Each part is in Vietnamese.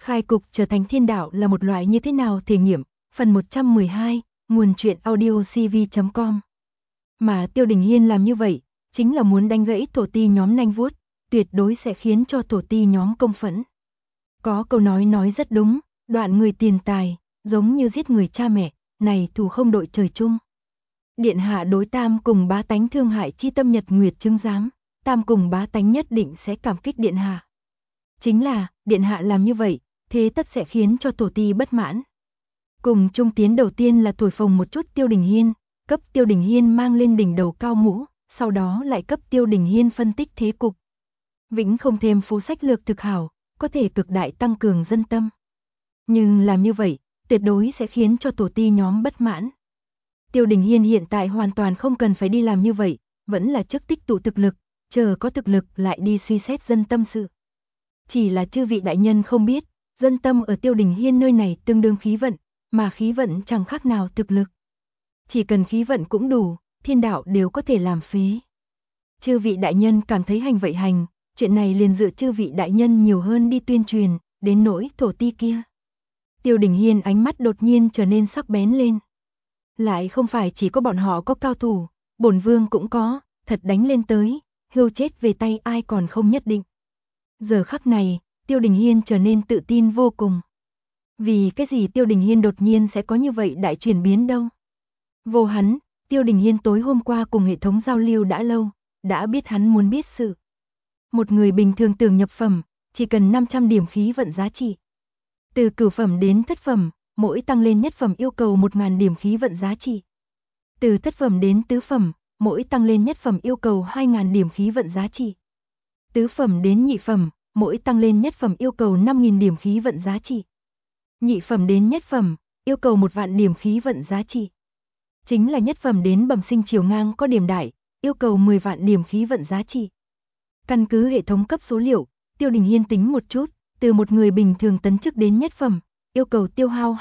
Khai cục trở thành thiên đạo là một loại như thế nào thể nghiệm, phần 112, nguồn truyện audio cv.com. Mà Tiêu Đình Hiên làm như vậy, chính là muốn đánh gãy thổ ti nhóm nanh vuốt, tuyệt đối sẽ khiến cho thổ ti nhóm công phẫn. Có câu nói rất đúng, đoạn người tiền tài, giống như giết người cha mẹ, này thù không đội trời chung. Điện hạ đối Tam cùng bá tánh thương hại chi tâm nhật nguyệt chứng giám, Tam cùng bá tánh nhất định sẽ cảm kích điện hạ. Chính là, điện hạ làm như vậy, thế tất sẽ khiến cho thổ ti bất mãn. Cùng trung tiến đầu tiên là thổi phồng một chút Tiêu Đình Hiên, cấp Tiêu Đình Hiên mang lên đỉnh đầu cao mũ, sau đó lại cấp Tiêu Đình Hiên phân tích thế cục. Vĩnh không thêm phú sách lược thực hảo, có thể cực đại tăng cường dân tâm. Nhưng làm như vậy, tuyệt đối sẽ khiến cho thổ ti nhóm bất mãn. Tiêu Đình Hiên hiện tại hoàn toàn không cần phải đi làm như vậy, vẫn là trước tích tụ thực lực, chờ có thực lực lại đi suy xét dân tâm sự. Chỉ là chư vị đại nhân không biết, dân tâm ở Tiêu Đình Hiên nơi này tương đương khí vận, mà khí vận chẳng khác nào thực lực. Chỉ cần khí vận cũng đủ, thiên đạo đều có thể làm phế. Chư vị đại nhân cảm thấy hành vậy hành, chuyện này liền dựa chư vị đại nhân nhiều hơn đi tuyên truyền, đến nỗi thổ ti kia. Tiêu Đình Hiên ánh mắt đột nhiên trở nên sắc bén lên. Lại không phải chỉ có bọn họ có cao thủ, bổn vương cũng có, thật đánh lên tới, hưu chết về tay ai còn không nhất định. Giờ khắc này, Tiêu Đình Hiên trở nên tự tin vô cùng. Vì cái gì Tiêu Đình Hiên đột nhiên sẽ có như vậy đại chuyển biến đâu? Vô hắn, Tiêu Đình Hiên tối hôm qua cùng hệ thống giao lưu đã lâu, đã biết hắn muốn biết sự. Một người bình thường tưởng nhập phẩm, chỉ cần 500 điểm khí vận giá trị. Từ cửu phẩm đến thất phẩm, mỗi tăng lên nhất phẩm yêu cầu 1000 điểm khí vận giá trị. Từ thất phẩm đến tứ phẩm, mỗi tăng lên nhất phẩm yêu cầu 2000 điểm khí vận giá trị. Tứ phẩm đến nhị phẩm, mỗi tăng lên nhất phẩm yêu cầu 5000 điểm khí vận giá trị. Nhị phẩm đến nhất phẩm, yêu cầu 1.000 điểm khí vận giá trị. Chính là nhất phẩm đến bẩm sinh chiều ngang có điểm đại, yêu cầu 10 vạn điểm khí vận giá trị. Căn cứ hệ thống cấp số liệu, Tiêu Đình Hiên tính một chút, từ một người bình thường tấn chức đến nhất phẩm, yêu cầu tiêu hao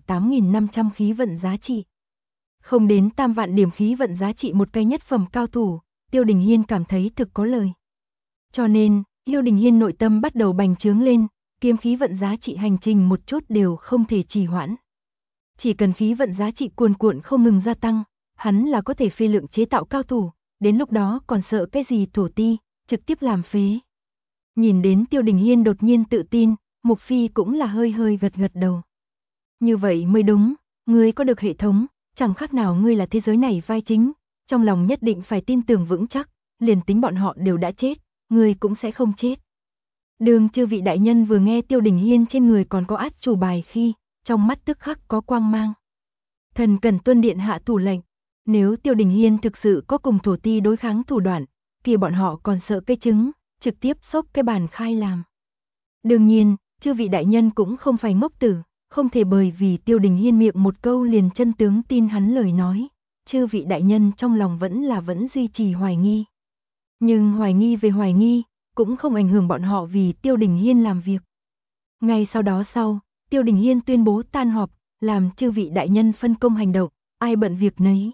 2.8500 khí vận giá trị. Không đến tam vạn điểm khí vận giá trị một cái nhất phẩm cao thủ, Tiêu Đình Hiên cảm thấy thực có lời. Cho nên, Tiêu Đình Hiên nội tâm bắt đầu bành trướng lên, kiếm khí vận giá trị hành trình một chút đều không thể trì hoãn. Chỉ cần khí vận giá trị cuồn cuộn không ngừng gia tăng, hắn là có thể phi lượng chế tạo cao thủ, đến lúc đó còn sợ cái gì thổ ti, trực tiếp làm phế. Nhìn đến Tiêu Đình Hiên đột nhiên tự tin, Mục Phi cũng là hơi hơi gật gật đầu. Như vậy mới đúng, ngươi có được hệ thống, chẳng khác nào ngươi là thế giới này vai chính, trong lòng nhất định phải tin tưởng vững chắc, liền tính bọn họ đều đã chết, ngươi cũng sẽ không chết. Đường chư vị đại nhân vừa nghe Tiêu Đình Hiên trên người còn có át chủ bài khi, trong mắt tức khắc có quang mang. Thần cần tuân điện hạ thủ lệnh, nếu Tiêu Đình Hiên thực sự có cùng thổ ti đối kháng thủ đoạn, kia bọn họ còn sợ cái trứng, trực tiếp xốc cái bàn khai làm. Đương nhiên, chư vị đại nhân cũng không phải ngốc tử, không thể bởi vì Tiêu Đình Hiên miệng một câu liền chân tướng tin hắn lời nói, chư vị đại nhân trong lòng vẫn duy trì hoài nghi. Nhưng hoài nghi về hoài nghi, cũng không ảnh hưởng bọn họ vì Tiêu Đình Hiên làm việc. Ngay sau đó Tiêu Đình Hiên tuyên bố tan họp, làm chư vị đại nhân phân công hành động, ai bận việc nấy.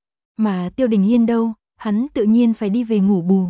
Mà Tiêu Đình Hiên đâu, hắn tự nhiên phải đi về ngủ bù.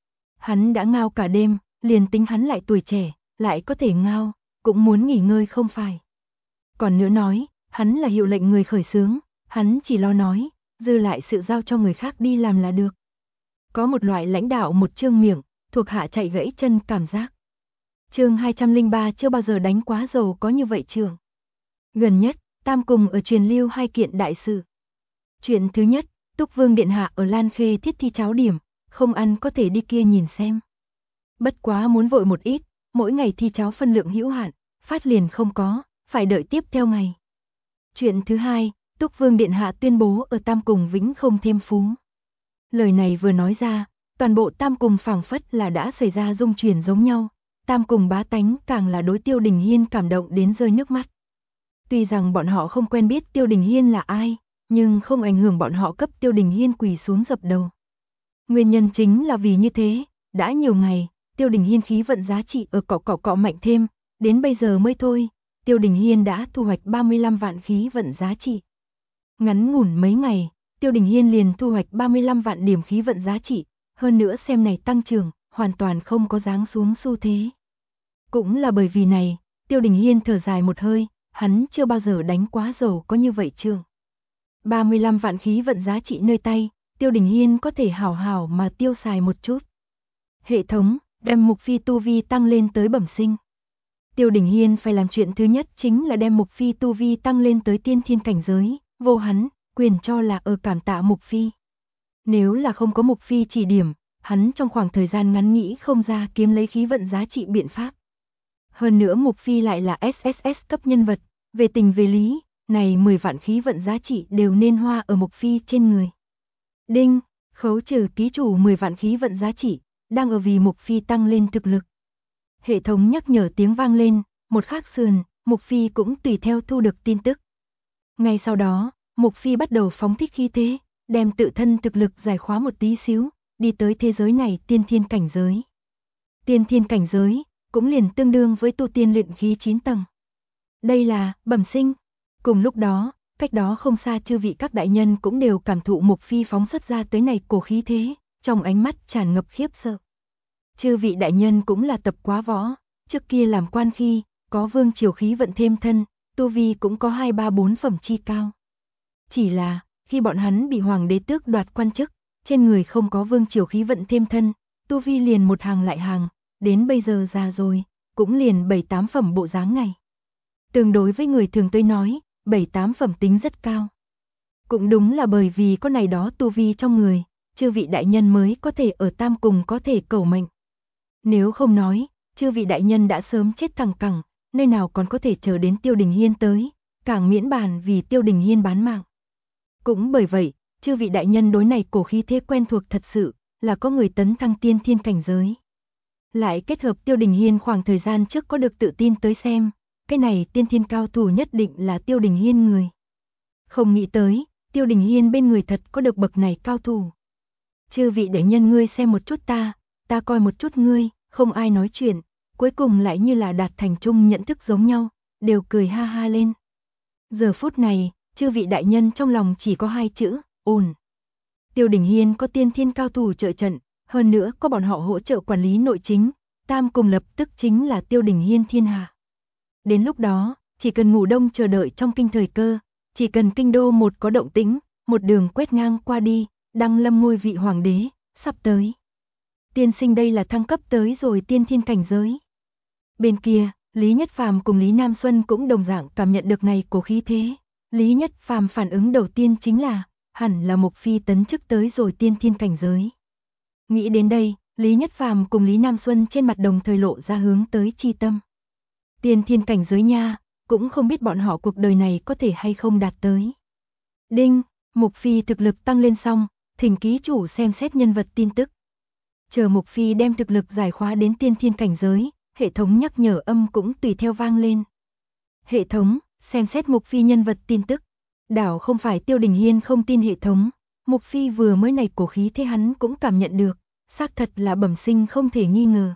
Hắn đã ngao cả đêm, liền tính hắn lại tuổi trẻ, lại có thể ngao, cũng muốn nghỉ ngơi không phải. Còn nữa nói, hắn là hiệu lệnh người khởi xướng, hắn chỉ lo nói, dư lại sự giao cho người khác đi làm là được. Có một loại lãnh đạo một chương miệng, thuộc hạ chạy gãy chân cảm giác. Chương 203 chưa bao giờ đánh quá giàu có như vậy trường. Gần nhất, Tam cùng ở truyền lưu 2 kiện đại sự. Chuyện thứ nhất, Túc Vương điện hạ ở Lan Khê thiết thi cháo điểm, không ăn có thể đi kia nhìn xem. Bất quá muốn vội một ít, mỗi ngày thi cháo phân lượng hữu hạn, phát liền không có, phải đợi tiếp theo ngày. Chuyện thứ hai, Túc Vương điện hạ tuyên bố ở Tam cùng vĩnh không thêm phú. Lời này vừa nói ra, toàn bộ Tam cùng phảng phất là đã xảy ra rung chuyển giống nhau. Tam cùng bá tánh càng là đối Tiêu Đình Hiên cảm động đến rơi nước mắt. Tuy rằng bọn họ không quen biết Tiêu Đình Hiên là ai, nhưng không ảnh hưởng bọn họ cấp Tiêu Đình Hiên quỳ xuống dập đầu. Nguyên nhân chính là vì như thế, đã nhiều ngày, Tiêu Đình Hiên khí vận giá trị ở cọ mạnh thêm, đến bây giờ mới thôi, Tiêu Đình Hiên đã thu hoạch 35 vạn khí vận giá trị. Ngắn ngủn mấy ngày, Tiêu Đình Hiên liền thu hoạch 35 vạn điểm khí vận giá trị, hơn nữa xem này tăng trưởng, hoàn toàn không có giáng xuống xu thế. Cũng là bởi vì này, Tiêu Đình Hiên thở dài một hơi, hắn chưa bao giờ đánh quá giàu có như vậy chưa. 35 vạn khí vận giá trị nơi tay, Tiêu Đình Hiên có thể hảo hảo mà tiêu xài một chút. Hệ thống, đem Mục Phi tu vi tăng lên tới bẩm sinh. Tiêu Đình Hiên phải làm chuyện thứ nhất chính là đem Mục Phi tu vi tăng lên tới tiên thiên cảnh giới, vô hắn, quyền cho là ở cảm tạ Mục Phi. Nếu là không có Mục Phi chỉ điểm, hắn trong khoảng thời gian ngắn nghĩ không ra kiếm lấy khí vận giá trị biện pháp. Hơn nữa Mục Phi lại là SSS cấp nhân vật, về tình về lý, này 10 vạn khí vận giá trị đều nên hoa ở Mục Phi trên người. Đinh, khấu trừ ký chủ 10 vạn khí vận giá trị, đang ở vì Mục Phi tăng lên thực lực. Hệ thống nhắc nhở tiếng vang lên, một khắc sườn, Mục Phi cũng tùy theo thu được tin tức. Ngay sau đó, Mục Phi bắt đầu phóng thích khí thế, đem tự thân thực lực giải khóa một tí xíu, đi tới thế giới này tiên thiên cảnh giới. Tiên thiên cảnh giới, cũng liền tương đương với tu tiên luyện khí 9 tầng. Đây là bẩm sinh. Cùng lúc đó, cách đó không xa chư vị các đại nhân cũng đều cảm thụ Mục Phi phóng xuất ra tới này cổ khí thế, trong ánh mắt tràn ngập khiếp sợ. Chư vị đại nhân cũng là tập quá võ, trước kia làm quan khi, có vương triều khí vận thêm thân, tu vi cũng có 2-3-4 phẩm chi cao. Chỉ là, khi bọn hắn bị hoàng đế tước đoạt quan chức, trên người không có vương triều khí vận thêm thân, tu vi liền một hàng lại hàng, đến bây giờ già rồi, cũng liền 7-8 phẩm bộ dáng này. Tương đối với người thường tôi nói, 7-8 phẩm tính rất cao. Cũng đúng là bởi vì có này đó tu vi trong người, chư vị đại nhân mới có thể ở tam cùng có thể cầu mệnh. Nếu không nói, chư vị đại nhân đã sớm chết thẳng cẳng, nơi nào còn có thể chờ đến Tiêu Đình Hiên tới, càng miễn bàn vì Tiêu Đình Hiên bán mạng. Cũng bởi vậy, chư vị đại nhân đối này cổ khí thế quen thuộc thật sự, là có người tấn thăng tiên thiên cảnh giới. Lại kết hợp Tiêu Đình Hiên khoảng thời gian trước có được tự tin tới xem, cái này tiên thiên cao thủ nhất định là Tiêu Đình Hiên người. Không nghĩ tới, Tiêu Đình Hiên bên người thật có được bậc này cao thủ. Chư vị đại nhân ngươi xem một chút ta coi một chút ngươi, không ai nói chuyện, cuối cùng lại như là đạt thành chung nhận thức giống nhau, đều cười ha ha lên. Giờ phút này, chư vị đại nhân trong lòng chỉ có hai chữ, ổn. Tiêu Đình Hiên có tiên thiên cao thủ trợ trận, hơn nữa có bọn họ hỗ trợ quản lý nội chính, tam cùng lập tức chính là Tiêu Đình Hiên thiên hạ. Đến lúc đó, chỉ cần ngủ đông chờ đợi trong kinh thời cơ, chỉ cần kinh đô một có động tĩnh, một đường quét ngang qua đi, đăng lâm ngôi vị hoàng đế, sắp tới. Tiên sinh đây là thăng cấp tới rồi tiên thiên cảnh giới. Bên kia, Lý Nhất Phàm cùng Lý Nam Xuân cũng đồng dạng cảm nhận được này cổ khí thế. Lý Nhất Phàm phản ứng đầu tiên chính là, hẳn là Mục Phi tấn chức tới rồi tiên thiên cảnh giới. Nghĩ đến đây, Lý Nhất Phàm cùng Lý Nam Xuân trên mặt đồng thời lộ ra hướng tới chi tâm. Tiên thiên cảnh giới nha, cũng không biết bọn họ cuộc đời này có thể hay không đạt tới. Đinh, Mục Phi thực lực tăng lên xong, thỉnh ký chủ xem xét nhân vật tin tức. Chờ Mục Phi đem thực lực giải khóa đến tiên thiên cảnh giới, hệ thống nhắc nhở âm cũng tùy theo vang lên. Hệ thống, xem xét Mục Phi nhân vật tin tức. Đảo không phải Tiêu Đình Hiên không tin hệ thống, Mục Phi vừa mới này cổ khí thế hắn cũng cảm nhận được, xác thật là bẩm sinh không thể nghi ngờ.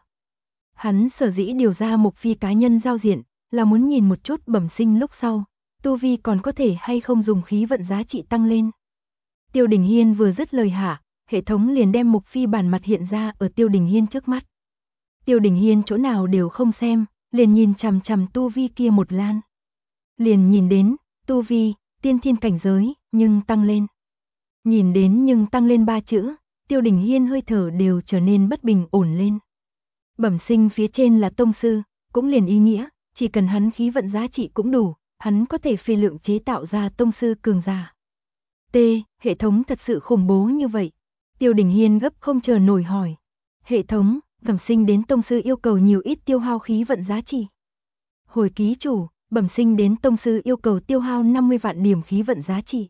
Hắn sở dĩ điều ra Mục Phi cá nhân giao diện, là muốn nhìn một chút bẩm sinh lúc sau, tu vi còn có thể hay không dùng khí vận giá trị tăng lên. Tiêu Đình Hiên vừa dứt lời hạ, hệ thống liền đem Mục Phi bản mặt hiện ra ở Tiêu Đình Hiên trước mắt. Tiêu Đình Hiên chỗ nào đều không xem, liền nhìn chằm chằm tu vi kia một lan. Liền nhìn đến, tu vi, tiên thiên cảnh giới, nhưng tăng lên. Nhìn đến nhưng tăng lên 3 chữ, Tiêu Đình Hiên hơi thở đều trở nên bất bình ổn lên. Bẩm sinh phía trên là tông sư, cũng liền ý nghĩa, chỉ cần hắn khí vận giá trị cũng đủ, hắn có thể phi lượng chế tạo ra tông sư cường giả. T, hệ thống thật sự khủng bố như vậy. Tiêu Đình Hiên gấp không chờ nổi hỏi. Hệ thống, bẩm sinh đến tông sư yêu cầu nhiều ít tiêu hao khí vận giá trị. Hồi ký chủ, bẩm sinh đến tông sư yêu cầu tiêu hao 50 vạn điểm khí vận giá trị.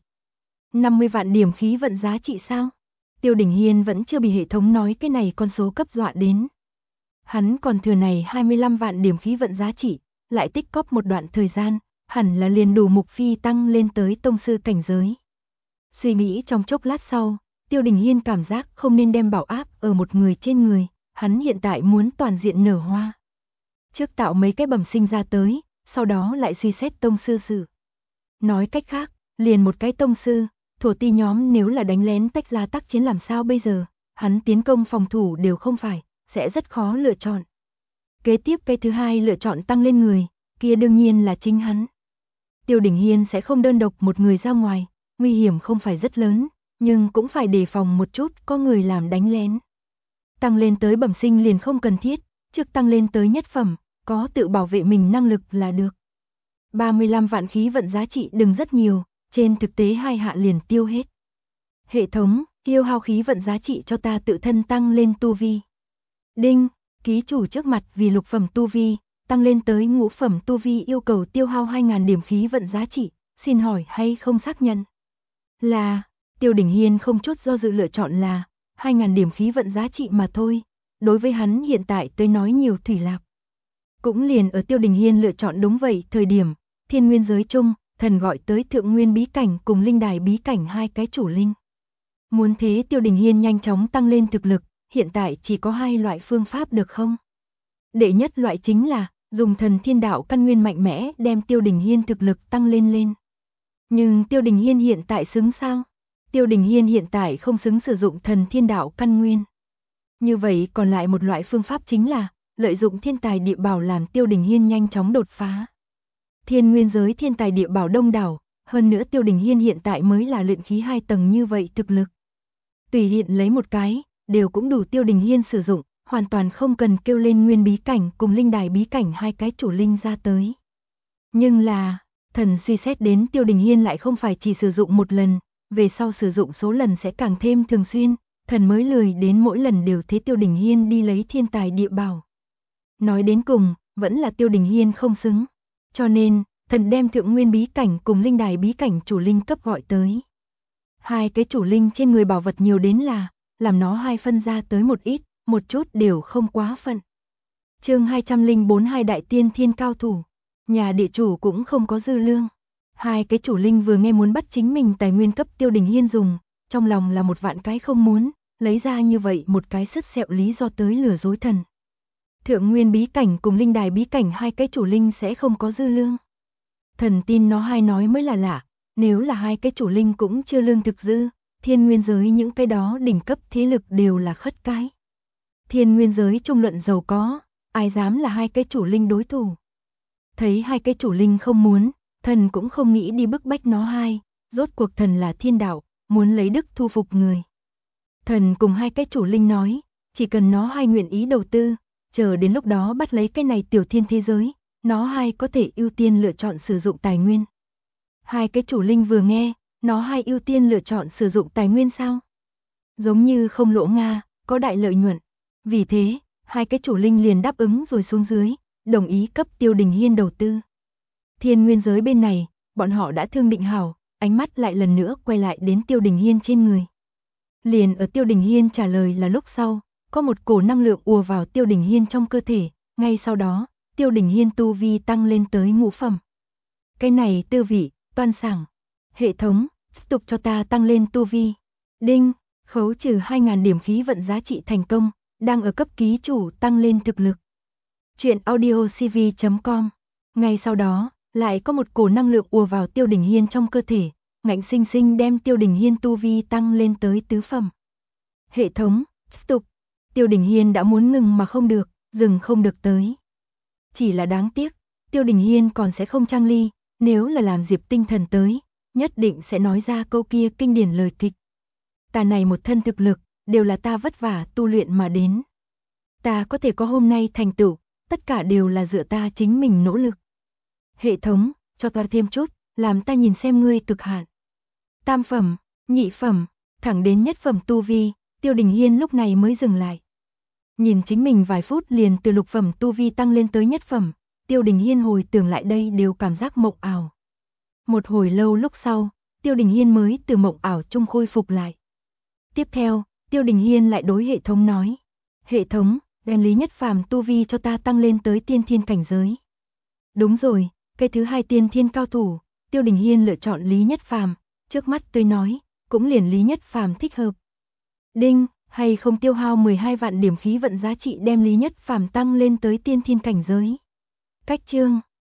50 vạn điểm khí vận giá trị sao? Tiêu Đình Hiên vẫn chưa bị hệ thống nói cái này con số cấp dọa đến. Hắn còn thừa này 25 vạn điểm khí vận giá trị, lại tích cóp một đoạn thời gian, hẳn là liền đủ Mục Phi tăng lên tới tông sư cảnh giới. Suy nghĩ trong chốc lát sau, Tiêu Đình Hiên cảm giác không nên đem bảo áp ở một người trên người, hắn hiện tại muốn toàn diện nở hoa. Trước tạo mấy cái bẩm sinh ra tới, sau đó lại suy xét tông sư sự. Nói cách khác, liền một cái tông sư, thổ ti nhóm nếu là đánh lén tách ra tác chiến làm sao bây giờ, hắn tiến công phòng thủ đều không phải, sẽ rất khó lựa chọn. Kế tiếp cái thứ hai lựa chọn tăng lên người, kia đương nhiên là chính hắn. Tiêu Đình Hiên sẽ không đơn độc một người ra ngoài, nguy hiểm không phải rất lớn, nhưng cũng phải đề phòng một chút có người làm đánh lén. Tăng lên tới bẩm sinh liền không cần thiết, trước tăng lên tới nhất phẩm, có tự bảo vệ mình năng lực là được. 35 vạn khí vận giá trị đừng rất nhiều, trên thực tế 2 hạ liền tiêu hết. Hệ thống, tiêu hao khí vận giá trị cho ta tự thân tăng lên tu vi. Đinh, ký chủ trước mặt vì lục phẩm tu vi, tăng lên tới ngũ phẩm tu vi yêu cầu tiêu hao 2.000 điểm khí vận giá trị, xin hỏi hay không xác nhận? Là, Tiêu Đình Hiên không chút do dự lựa chọn là 2.000 điểm khí vận giá trị mà thôi, đối với hắn hiện tại tới nói nhiều thủy lạc. Cũng liền ở Tiêu Đình Hiên lựa chọn đúng vậy thời điểm, thiên nguyên giới chung, thần gọi tới thượng nguyên bí cảnh cùng linh đài bí cảnh 2 cái chủ linh. Muốn thế Tiêu Đình Hiên nhanh chóng tăng lên thực lực, hiện tại chỉ có 2 loại phương pháp được không? Đệ nhất loại chính là dùng thần thiên đạo căn nguyên mạnh mẽ đem Tiêu Đình Hiên thực lực tăng lên. Nhưng Tiêu Đình Hiên hiện tại xứng sao? Tiêu Đình Hiên hiện tại không xứng sử dụng thần thiên đạo căn nguyên. Như vậy còn lại một loại phương pháp chính là lợi dụng thiên tài địa bảo làm Tiêu Đình Hiên nhanh chóng đột phá. Thiên nguyên giới thiên tài địa bảo đông đảo, hơn nữa Tiêu Đình Hiên hiện tại mới là luyện khí 2 tầng như vậy thực lực. Tùy hiện lấy một cái, đều cũng đủ Tiêu Đình Hiên sử dụng, hoàn toàn không cần kêu lên nguyên bí cảnh cùng linh đài bí cảnh 2 cái chủ linh ra tới. Nhưng là, thần suy xét đến Tiêu Đình Hiên lại không phải chỉ sử dụng một lần, về sau sử dụng số lần sẽ càng thêm thường xuyên, thần mới lười đến mỗi lần đều thế Tiêu Đình Hiên đi lấy thiên tài địa bảo. Nói đến cùng, vẫn là Tiêu Đình Hiên không xứng. Cho nên, thần đem thượng nguyên bí cảnh cùng linh đài bí cảnh chủ linh cấp gọi tới. 2 cái chủ linh trên người bảo vật nhiều đến là, làm nó 2 phân ra tới một ít, một chút đều không quá phận. Chương 204 2 đại tiên thiên cao thủ, nhà địa chủ cũng không có dư lương. 2 cái chủ linh vừa nghe muốn bắt chính mình tài nguyên cấp Tiêu Đình Hiên dùng, trong lòng là một vạn cái không muốn, lấy ra như vậy một cái sứt sẹo lý do tới lừa dối thần. Thượng nguyên bí cảnh cùng linh đài bí cảnh 2 cái chủ linh sẽ không có dư lương. Thần tin nó hay nói mới là lạ, nếu là 2 cái chủ linh cũng chưa lương thực dư, thiên nguyên giới những cái đó đỉnh cấp thế lực đều là khất cái. Thiên nguyên giới trung luận giàu có, ai dám là 2 cái chủ linh đối thủ. Thấy 2 cái chủ linh không muốn, thần cũng không nghĩ đi bức bách nó 2, rốt cuộc thần là thiên đạo, muốn lấy đức thu phục người. Thần cùng 2 cái chủ linh nói, chỉ cần nó 2 nguyện ý đầu tư, chờ đến lúc đó bắt lấy cái này tiểu thiên thế giới, nó 2 có thể ưu tiên lựa chọn sử dụng tài nguyên. 2 cái chủ linh vừa nghe, nó 2 ưu tiên lựa chọn sử dụng tài nguyên sao? Giống như không lỗ Nga, có đại lợi nhuận. Vì thế, 2 cái chủ linh liền đáp ứng rồi xuống dưới, đồng ý cấp Tiêu Đình Hiên đầu tư. Thiên nguyên giới bên này, bọn họ đã thương định hảo, ánh mắt lại lần nữa quay lại đến Tiêu Đình Hiên trên người. Liền ở Tiêu Đình Hiên trả lời là lúc sau, có một cổ năng lượng ùa vào Tiêu Đình Hiên trong cơ thể, ngay sau đó, Tiêu Đình Hiên tu vi tăng lên tới ngũ phẩm. Cái này tư vị, toan sảng. Hệ thống, tiếp tục cho ta tăng lên tu vi. Đinh, khấu trừ 2.000 điểm khí vận giá trị thành công, đang ở cấp ký chủ tăng lên thực lực. Chuyện audiocv.com. Ngay sau đó, lại có một cổ năng lượng ùa vào Tiêu Đình Hiên trong cơ thể, ngạnh sinh sinh đem Tiêu Đình Hiên tu vi tăng lên tới tứ phẩm. Hệ thống, tiếp tục. Tiêu Đình Hiên đã muốn ngừng mà không được, dừng không được tới. Chỉ là đáng tiếc, Tiêu Đình Hiên còn sẽ không trang ly, nếu là làm Diệp Tinh Thần tới, nhất định sẽ nói ra câu kia kinh điển lời kịch. Ta này một thân thực lực, đều là ta vất vả tu luyện mà đến. Ta có thể có hôm nay thành tựu, tất cả đều là dựa ta chính mình nỗ lực. Hệ thống, cho ta thêm chút, làm ta nhìn xem ngươi cực hạn. Tam phẩm, nhị phẩm, thẳng đến nhất phẩm tu vi, Tiêu Đình Hiên lúc này mới dừng lại. Nhìn chính mình vài phút liền từ lục phẩm tu vi tăng lên tới nhất phẩm, Tiêu Đình Hiên hồi tưởng lại đây đều cảm giác mộng ảo. Một hồi lâu lúc sau, Tiêu Đình Hiên mới từ mộng ảo trung khôi phục lại. Tiếp theo, Tiêu Đình Hiên lại đối hệ thống nói. Hệ thống, đem Lý Nhất Phàm tu vi cho ta tăng lên tới tiên thiên cảnh giới. Đúng rồi, cái thứ 2 tiên thiên cao thủ, Tiêu Đình Hiên lựa chọn Lý Nhất Phàm, trước mắt tôi nói, cũng liền Lý Nhất Phàm thích hợp. Đinh, hay không tiêu hao 12 vạn điểm khí vận giá trị đem Lý Nhất Phàm tăng lên tới tiên thiên cảnh giới. Cách chương